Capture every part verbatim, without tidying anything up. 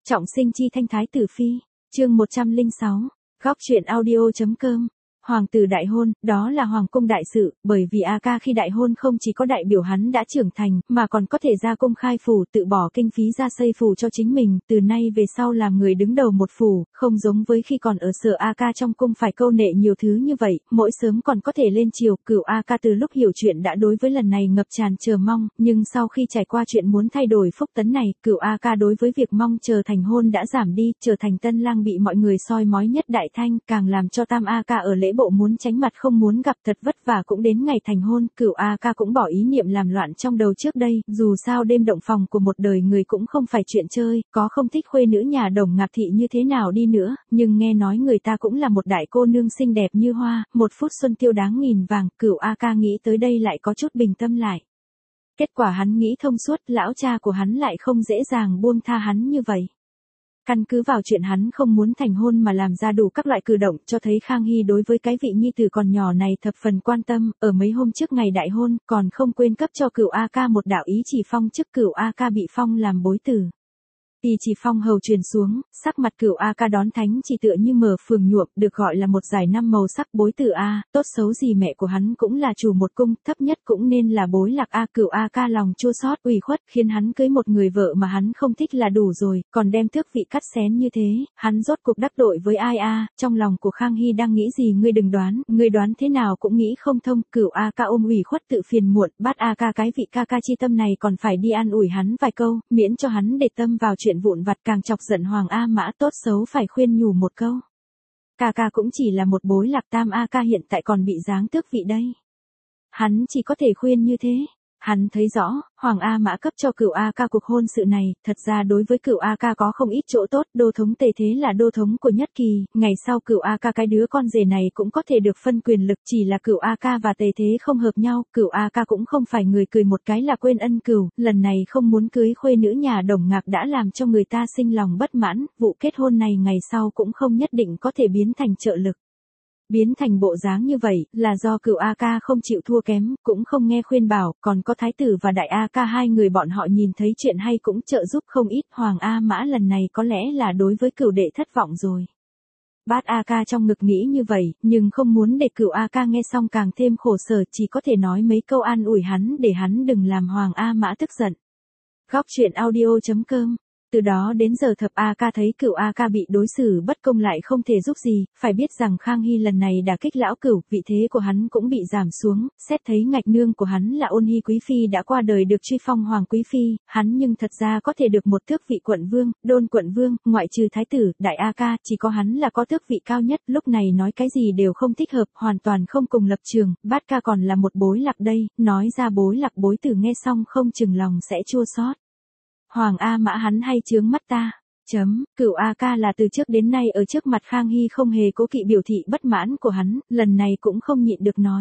Trọng sinh chi thanh thái tử phi, chương một trăm lẻ sáu, góc truyện audio.com. Hoàng tử đại hôn, đó là hoàng cung đại sự, bởi vì A Ca khi đại hôn không chỉ có đại biểu hắn đã trưởng thành, mà còn có thể ra cung khai phủ, tự bỏ kinh phí ra xây phủ cho chính mình, từ nay về sau làm người đứng đầu một phủ, không giống với khi còn ở sở A Ca trong cung phải câu nệ nhiều thứ như vậy, mỗi sớm còn có thể lên triều. Cửu A Ca từ lúc hiểu chuyện đã đối với lần này ngập tràn chờ mong, nhưng sau khi trải qua chuyện muốn thay đổi phúc tấn này, Cửu A Ca đối với việc mong chờ thành hôn đã giảm đi, trở thành tân lang bị mọi người soi mói nhất đại thanh, càng làm cho Tam A Ca ở lễ bộ muốn tránh mặt không muốn gặp, thật vất vả cũng đến ngày thành hôn. Cửu A Ca cũng bỏ ý niệm làm loạn trong đầu trước đây, dù sao đêm động phòng của một đời người cũng không phải chuyện chơi, có không thích khuê nữ nhà Đồng Ngạc Thị như thế nào đi nữa, nhưng nghe nói người ta cũng là một đại cô nương xinh đẹp như hoa, một phút xuân tiêu đáng nghìn vàng. Cửu A Ca nghĩ tới đây lại có chút bình tâm lại. Kết quả hắn nghĩ thông suốt, lão cha của hắn lại không dễ dàng buông tha hắn như vậy. Căn cứ vào chuyện hắn không muốn thành hôn mà làm ra đủ các loại cử động, cho thấy Khang Hy đối với cái vị nhi tử còn nhỏ này thập phần quan tâm. Ở mấy hôm trước ngày đại hôn, còn không quên cấp cho Cửu A Ca một đạo ý chỉ phong chức. Cửu A Ca bị phong làm bối tử. Tỳ chỉ phong hầu truyền xuống, sắc mặt Cửu A Ca đón thánh chỉ tựa như mở phường nhuộm, được gọi là một giải năm màu sắc. Bối tử A, tốt xấu gì mẹ của hắn cũng là chủ một cung, thấp nhất cũng nên là bối lạc A. Cửu A Ca lòng chua xót ủy khuất, khiến hắn cưới một người vợ mà hắn không thích là đủ rồi, còn đem tước vị cắt xén như thế, hắn rốt cuộc đắc tội với ai a? Trong lòng của Khang Hy đang nghĩ gì ngươi đừng đoán, ngươi đoán thế nào cũng nghĩ không thông. Cửu A Ca ôm ủy khuất tự phiền muộn, Bát A Ca cái vị ca ca chi tâm này còn phải đi an ủi hắn vài câu, miễn cho hắn để tâm vào chuyện vụn vặt càng chọc giận Hoàng A Mã. Tốt xấu phải khuyên nhủ một câu. Ca ca cũng chỉ là một bối lạc, Tam A Ca hiện tại còn bị giáng tước vị đây. Hắn chỉ có thể khuyên như thế. Hắn thấy rõ, Hoàng A Mã cấp cho Cửu A Ca cuộc hôn sự này, thật ra đối với Cửu A Ca có không ít chỗ tốt. Đô thống Tề Thế là đô thống của Nhất Kỳ, ngày sau Cửu A Ca cái đứa con rể này cũng có thể được phân quyền lực, chỉ là Cửu A Ca và Tề Thế không hợp nhau. Cửu A Ca cũng không phải người cười một cái là quên ân cửu, lần này không muốn cưới khuê nữ nhà Đồng Ngạc đã làm cho người ta sinh lòng bất mãn, vụ kết hôn này ngày sau cũng không nhất định có thể biến thành trợ lực. Biến thành bộ dáng như vậy, là do Cửu A Ca không chịu thua kém, cũng không nghe khuyên bảo, còn có Thái tử và Đại A Ca hai người bọn họ nhìn thấy chuyện hay cũng trợ giúp không ít. Hoàng A Mã lần này có lẽ là đối với cửu đệ thất vọng rồi. Bát A Ca trong ngực nghĩ như vậy, nhưng không muốn để Cửu A Ca nghe xong càng thêm khổ sở, chỉ có thể nói mấy câu an ủi hắn để hắn đừng làm Hoàng A Mã tức giận. Góc truyện audio.com. Từ đó đến giờ Thập A Ca thấy Cửu A Ca bị đối xử bất công lại không thể giúp gì, phải biết rằng Khang Hy lần này đả kích lão Cửu, vị thế của hắn cũng bị giảm xuống, xét thấy ngạch nương của hắn là Ôn Hy quý phi đã qua đời được truy phong hoàng quý phi, hắn nhưng thật ra có thể được một tước vị quận vương, đôn quận vương, ngoại trừ Thái tử, Đại A Ca, chỉ có hắn là có tước vị cao nhất. Lúc này nói cái gì đều không thích hợp, hoàn toàn không cùng lập trường. Bát Ca còn là một bối lạc đây, nói ra bối lạc bối tử nghe xong không chừng lòng sẽ chua xót. Hoàng A Mã hắn hay chướng mắt ta. Chấm, Cửu A Ca là từ trước đến nay ở trước mặt Khang Hy không hề cố kỵ biểu thị bất mãn của hắn, lần này cũng không nhịn được nói.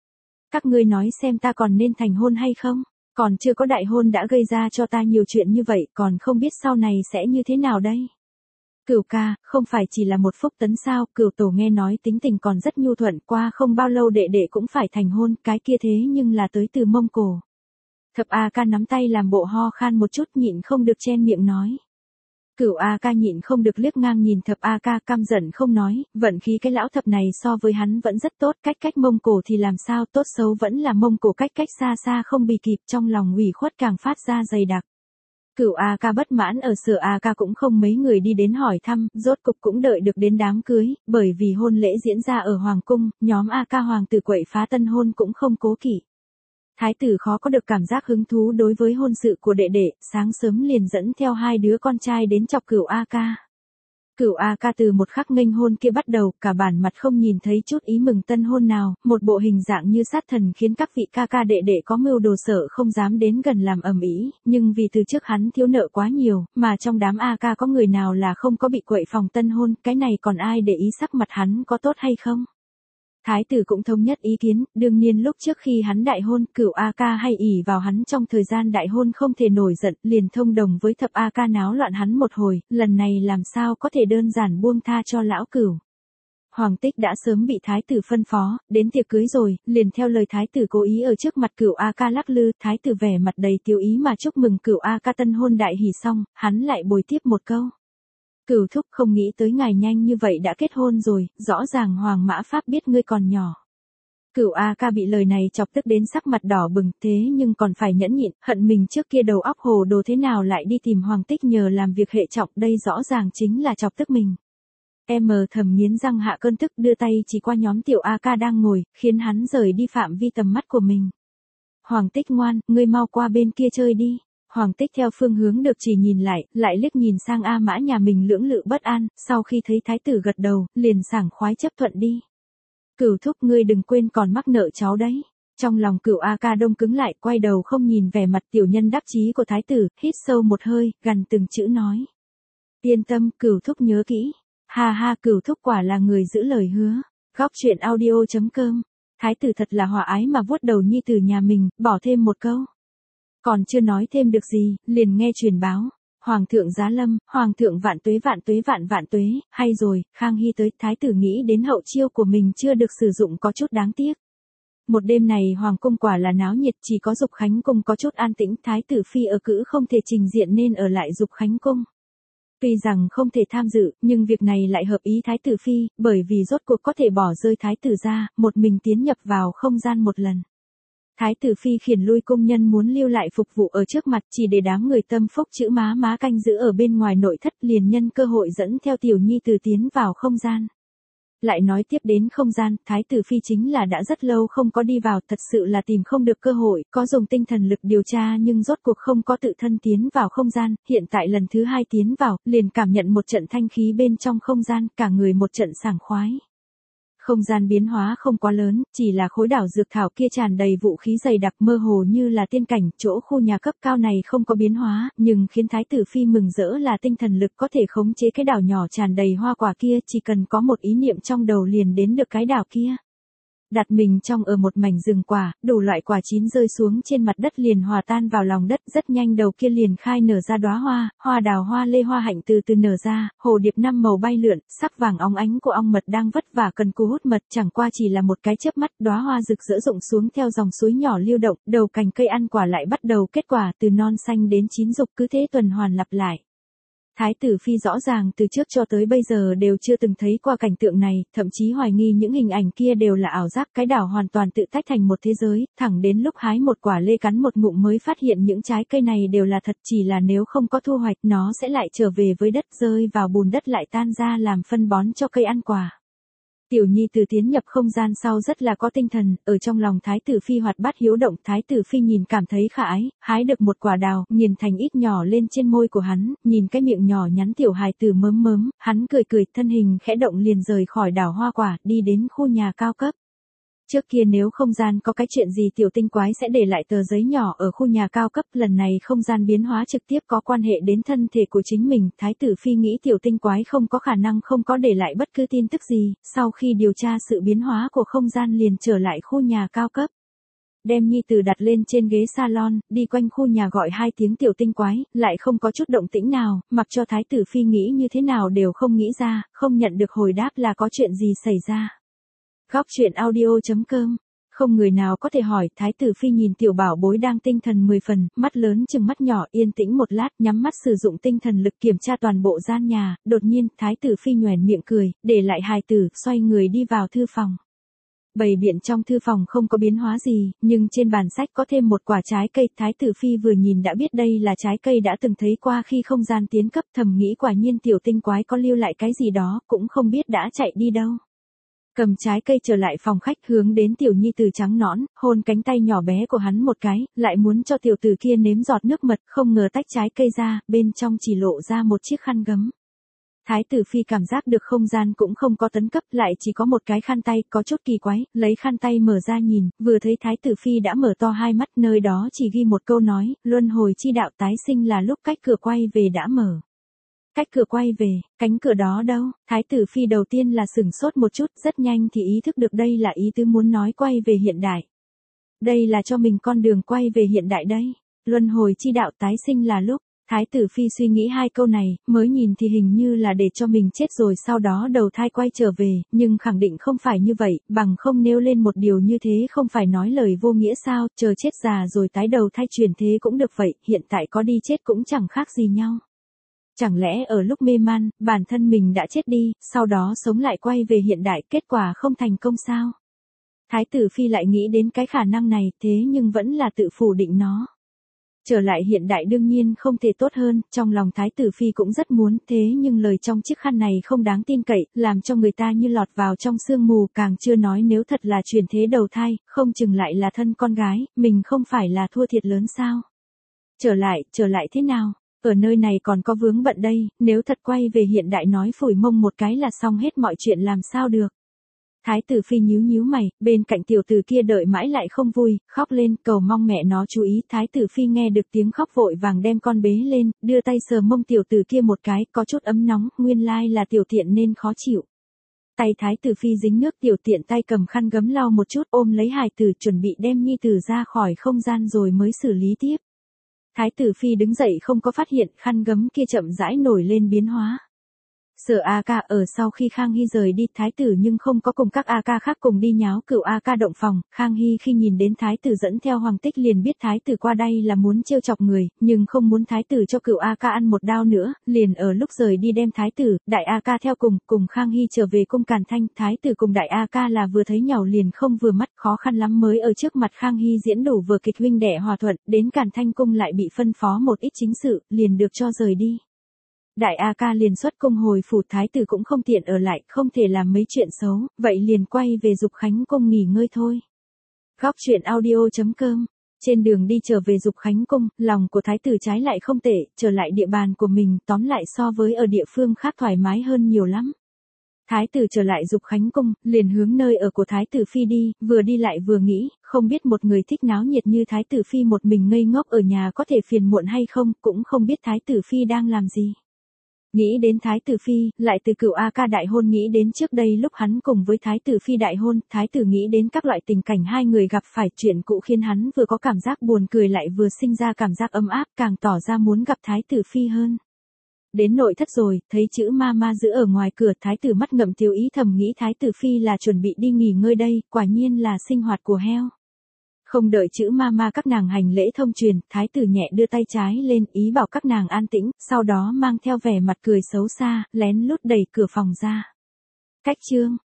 Các ngươi nói xem ta còn nên thành hôn hay không? Còn chưa có đại hôn đã gây ra cho ta nhiều chuyện như vậy, còn không biết sau này sẽ như thế nào đây? Cửu ca, không phải chỉ là một phúc tấn sao? Cửu tổ nghe nói tính tình còn rất nhu thuận, qua không bao lâu đệ đệ cũng phải thành hôn, cái kia thế nhưng là tới từ Mông Cổ. Thập A Ca nắm tay làm bộ ho khan một chút, nhịn không được chen miệng nói. Cửu A Ca nhịn không được liếc ngang nhìn Thập A Ca, căm giận không nói, vận khí cái lão thập này so với hắn vẫn rất tốt, cách cách Mông Cổ thì làm sao, tốt xấu vẫn là Mông Cổ, cách cách xa xa không bì kịp, trong lòng ủy khuất càng phát ra dày đặc. Cửu A Ca bất mãn ở sở A Ca cũng không mấy người đi đến hỏi thăm, rốt cục cũng đợi được đến đám cưới, bởi vì hôn lễ diễn ra ở Hoàng cung, nhóm A Ca hoàng tử quậy phá tân hôn cũng không cố kỵ. Thái tử khó có được cảm giác hứng thú đối với hôn sự của đệ đệ, sáng sớm liền dẫn theo hai đứa con trai đến chọc Cửu A Ca. Cửu A Ca từ một khắc nghênh hôn kia bắt đầu, cả bản mặt không nhìn thấy chút ý mừng tân hôn nào, một bộ hình dạng như sát thần khiến các vị ca ca đệ đệ có mưu đồ sợ không dám đến gần làm ầm ĩ, nhưng vì từ trước hắn thiếu nợ quá nhiều, mà trong đám A Ca có người nào là không có bị quậy phòng tân hôn, cái này còn ai để ý sắc mặt hắn có tốt hay không? Thái tử cũng thống nhất ý kiến, đương nhiên lúc trước khi hắn đại hôn, Cửu A Ca hay ỷ vào hắn trong thời gian đại hôn không thể nổi giận, liền thông đồng với Thập A Ca náo loạn hắn một hồi, lần này làm sao có thể đơn giản buông tha cho lão Cửu. Hoàng Tích đã sớm bị Thái tử phân phó, đến tiệc cưới rồi, liền theo lời Thái tử cố ý ở trước mặt Cửu A Ca lắc lư, Thái tử vẻ mặt đầy tiêu ý mà chúc mừng Cửu A Ca tân hôn đại hỷ xong, hắn lại bồi tiếp một câu. Cửu thúc không nghĩ tới ngài nhanh như vậy đã kết hôn rồi, rõ ràng Hoàng Mã Pháp biết ngươi còn nhỏ. Cửu A ca bị lời này chọc tức đến sắc mặt đỏ bừng, thế nhưng còn phải nhẫn nhịn, hận mình trước kia đầu óc hồ đồ thế nào lại đi tìm Hoàng Tích nhờ làm việc hệ trọng, đây rõ ràng chính là chọc tức mình. Em mờ thầm nghiến răng hạ cơn tức, đưa tay chỉ qua nhóm tiểu A ca đang ngồi, khiến hắn rời đi phạm vi tầm mắt của mình. Hoàng Tích ngoan, ngươi mau qua bên kia chơi đi. Hoàng Tích theo phương hướng được chỉ nhìn lại, lại liếc nhìn sang A Mã nhà mình lưỡng lự bất an, sau khi thấy thái tử gật đầu, liền sảng khoái chấp thuận đi. Cửu thúc ngươi đừng quên còn mắc nợ cháu đấy. Trong lòng Cửu A ca đông cứng lại, quay đầu không nhìn vẻ mặt tiểu nhân đắc chí của thái tử, hít sâu một hơi, gằn từng chữ nói. Yên tâm, Cửu thúc nhớ kỹ. Ha ha, Cửu thúc quả là người giữ lời hứa. Góc truyện audio chấm com. Thái tử thật là hòa ái mà vuốt đầu nhi tử nhà mình, bỏ thêm một câu. Còn chưa nói thêm được gì, liền nghe truyền báo. Hoàng thượng giá lâm, Hoàng thượng vạn tuế vạn tuế vạn vạn tuế, hay rồi, Khang Hy tới, thái tử nghĩ đến hậu chiêu của mình chưa được sử dụng có chút đáng tiếc. Một đêm này Hoàng cung quả là náo nhiệt, chỉ có Dục Khánh cung có chút an tĩnh, thái tử phi ở cữ không thể trình diện nên ở lại Dục Khánh cung. Tuy rằng không thể tham dự, nhưng việc này lại hợp ý thái tử phi, bởi vì rốt cuộc có thể bỏ rơi thái tử ra, một mình tiến nhập vào không gian một lần. Thái tử phi khiển lui công nhân muốn lưu lại phục vụ ở trước mặt chỉ để đám người tâm phúc chữ má má canh giữ ở bên ngoài nội thất, liền nhân cơ hội dẫn theo tiểu nhi tử tiến vào không gian. Lại nói tiếp đến không gian, thái tử phi chính là đã rất lâu không có đi vào, thật sự là tìm không được cơ hội, có dùng tinh thần lực điều tra nhưng rốt cuộc không có tự thân tiến vào không gian, hiện tại lần thứ hai tiến vào, liền cảm nhận một trận thanh khí bên trong không gian, cả người một trận sảng khoái. Không gian biến hóa không quá lớn, chỉ là khối đảo dược thảo kia tràn đầy vũ khí dày đặc mơ hồ như là tiên cảnh, chỗ khu nhà cấp cao này không có biến hóa, nhưng khiến thái tử phi mừng rỡ là tinh thần lực có thể khống chế cái đảo nhỏ tràn đầy hoa quả kia, chỉ cần có một ý niệm trong đầu liền đến được cái đảo kia. Đặt mình trong ở một mảnh rừng quả, đủ loại quả chín rơi xuống trên mặt đất liền hòa tan vào lòng đất, rất nhanh đầu kia liền khai nở ra đóa hoa, hoa đào hoa lê hoa hạnh từ từ nở ra, hồ điệp năm màu bay lượn, sắc vàng óng ánh của ong mật đang vất vả cần cù hút mật, chẳng qua chỉ là một cái chớp mắt, đóa hoa rực rỡ rụng xuống theo dòng suối nhỏ lưu động, đầu cành cây ăn quả lại bắt đầu kết quả, từ non xanh đến chín rục cứ thế tuần hoàn lặp lại. Thái tử phi rõ ràng từ trước cho tới bây giờ đều chưa từng thấy qua cảnh tượng này, thậm chí hoài nghi những hình ảnh kia đều là ảo giác, cái đảo hoàn toàn tự tách thành một thế giới, thẳng đến lúc hái một quả lê cắn một ngụm mới phát hiện những trái cây này đều là thật, chỉ là nếu không có thu hoạch nó sẽ lại trở về với đất, rơi vào bùn đất lại tan ra làm phân bón cho cây ăn quả. Tiểu nhi từ tiến nhập không gian sau rất là có tinh thần, ở trong lòng thái tử phi hoạt bát hiếu động, thái tử phi nhìn cảm thấy khả ái, hái được một quả đào, nghiền thành ít nhỏ lên trên môi của hắn, nhìn cái miệng nhỏ nhắn tiểu hài tử mớm mớm, hắn cười cười, thân hình khẽ động liền rời khỏi đảo hoa quả, đi đến khu nhà cao cấp. Trước kia nếu không gian có cái chuyện gì tiểu tinh quái sẽ để lại tờ giấy nhỏ ở khu nhà cao cấp, lần này không gian biến hóa trực tiếp có quan hệ đến thân thể của chính mình, thái tử phi nghĩ tiểu tinh quái không có khả năng không có để lại bất cứ tin tức gì, sau khi điều tra sự biến hóa của không gian liền trở lại khu nhà cao cấp. Đem nhi tử đặt lên trên ghế salon, đi quanh khu nhà gọi hai tiếng tiểu tinh quái, lại không có chút động tĩnh nào, mặc cho thái tử phi nghĩ như thế nào đều không nghĩ ra, không nhận được hồi đáp là có chuyện gì xảy ra. Góc truyện audio chấm com. Không người nào có thể hỏi, thái tử phi nhìn tiểu bảo bối đang tinh thần mười phần, mắt lớn chừng mắt nhỏ, yên tĩnh một lát, nhắm mắt sử dụng tinh thần lực kiểm tra toàn bộ gian nhà, đột nhiên, thái tử phi nhoẻn miệng cười, để lại hài tử, xoay người đi vào thư phòng. Bày biện trong thư phòng không có biến hóa gì, nhưng trên bàn sách có thêm một quả trái cây, thái tử phi vừa nhìn đã biết đây là trái cây đã từng thấy qua khi không gian tiến cấp, thầm nghĩ quả nhiên tiểu tinh quái có lưu lại cái gì đó, cũng không biết đã chạy đi đâu. Cầm trái cây trở lại phòng khách, hướng đến tiểu nhi tử trắng nõn, hôn cánh tay nhỏ bé của hắn một cái, lại muốn cho tiểu tử kia nếm giọt nước mật, không ngờ tách trái cây ra, bên trong chỉ lộ ra một chiếc khăn gấm. Thái tử phi cảm giác được không gian cũng không có tấn cấp, lại chỉ có một cái khăn tay, có chút kỳ quái, lấy khăn tay mở ra nhìn, vừa thấy thái tử phi đã mở to hai mắt, nơi đó chỉ ghi một câu nói, luân hồi chi đạo tái sinh là lúc cách cửa quay về đã mở. Cách cửa quay về, cánh cửa đó đâu? Thái tử phi đầu tiên là sửng sốt một chút, rất nhanh thì ý thức được đây là ý tứ muốn nói quay về hiện đại. Đây là cho mình con đường quay về hiện đại đây. Luân hồi chi đạo tái sinh là lúc. Thái tử phi suy nghĩ hai câu này, mới nhìn thì hình như là để cho mình chết rồi sau đó đầu thai quay trở về, nhưng khẳng định không phải như vậy, bằng không nêu lên một điều như thế không phải nói lời vô nghĩa sao, chờ chết già rồi tái đầu thai chuyển thế cũng được vậy, hiện tại có đi chết cũng chẳng khác gì nhau. Chẳng lẽ ở lúc mê man, bản thân mình đã chết đi, sau đó sống lại quay về hiện đại, kết quả không thành công sao? Thái tử Phi lại nghĩ đến cái khả năng này, thế nhưng vẫn là tự phủ định nó. Trở lại hiện đại đương nhiên không thể tốt hơn, trong lòng Thái tử Phi cũng rất muốn, thế nhưng lời trong chiếc khăn này không đáng tin cậy, làm cho người ta như lọt vào trong sương mù, càng chưa nói nếu thật là chuyển thế đầu thai, không chừng lại là thân con gái, mình không phải là thua thiệt lớn sao? Trở lại, trở lại thế nào? Ở nơi này còn có vướng bận đây, nếu thật quay về hiện đại nói phủi mông một cái là xong hết mọi chuyện làm sao được. Thái tử Phi nhíu nhíu mày, bên cạnh tiểu tử kia đợi mãi lại không vui, khóc lên, cầu mong mẹ nó chú ý. Thái tử Phi nghe được tiếng khóc vội vàng đem con bế lên, đưa tay sờ mông tiểu tử kia một cái, có chút ấm nóng, nguyên lai là tiểu tiện nên khó chịu. Tay Thái tử Phi dính nước, tiểu tiện tay cầm khăn gấm lau một chút, ôm lấy hài tử chuẩn bị đem nhi tử ra khỏi không gian rồi mới xử lý tiếp. Thái tử Phi đứng dậy không có phát hiện khăn gấm kia chậm rãi nổi lên biến hóa. Sở A Ca ở sau khi Khang Hy rời đi thái tử nhưng không có cùng các A Ca khác cùng đi nháo cựu A Ca động phòng, Khang Hy khi nhìn đến thái tử dẫn theo Hoàng Tích liền biết thái tử qua đây là muốn trêu chọc người, nhưng không muốn thái tử cho cựu A Ca ăn một đao nữa, liền ở lúc rời đi đem thái tử, đại A Ca theo cùng, cùng Khang Hy trở về cung Càn Thanh, thái tử cùng đại A Ca là vừa thấy nhau liền không vừa mắt, khó khăn lắm mới ở trước mặt Khang Hy diễn đủ vừa kịch huynh đệ hòa thuận, đến Càn Thanh cung lại bị phân phó một ít chính sự, liền được cho rời đi. Đại A Ca liền xuất cung hồi phủ, thái tử cũng không tiện ở lại, không thể làm mấy chuyện xấu, vậy liền quay về Dục Khánh cung nghỉ ngơi thôi. Góc truyện audio chấm com. Trên đường đi trở về Dục Khánh cung, lòng của thái tử trái lại không tệ, trở lại địa bàn của mình, tóm lại so với ở địa phương khác thoải mái hơn nhiều lắm. Thái tử trở lại Dục Khánh cung, liền hướng nơi ở của thái tử Phi đi, vừa đi lại vừa nghĩ, không biết một người thích náo nhiệt như thái tử Phi một mình ngây ngốc ở nhà có thể phiền muộn hay không, cũng không biết thái tử Phi đang làm gì. Nghĩ đến thái tử Phi, lại từ cựu A Ca đại hôn nghĩ đến trước đây lúc hắn cùng với thái tử Phi đại hôn, thái tử nghĩ đến các loại tình cảnh hai người gặp phải, chuyện cũ khiến hắn vừa có cảm giác buồn cười lại vừa sinh ra cảm giác ấm áp, càng tỏ ra muốn gặp thái tử Phi hơn. Đến nội thất rồi, thấy chữ ma ma giữ ở ngoài cửa, thái tử mắt ngậm tiêu ý thầm nghĩ thái tử Phi là chuẩn bị đi nghỉ ngơi đây, quả nhiên là sinh hoạt của heo. Không đợi chữ ma ma các nàng hành lễ thông truyền, thái tử nhẹ đưa tay trái lên, ý bảo các nàng an tĩnh, sau đó mang theo vẻ mặt cười xấu xa, lén lút đẩy cửa phòng ra. Cách chương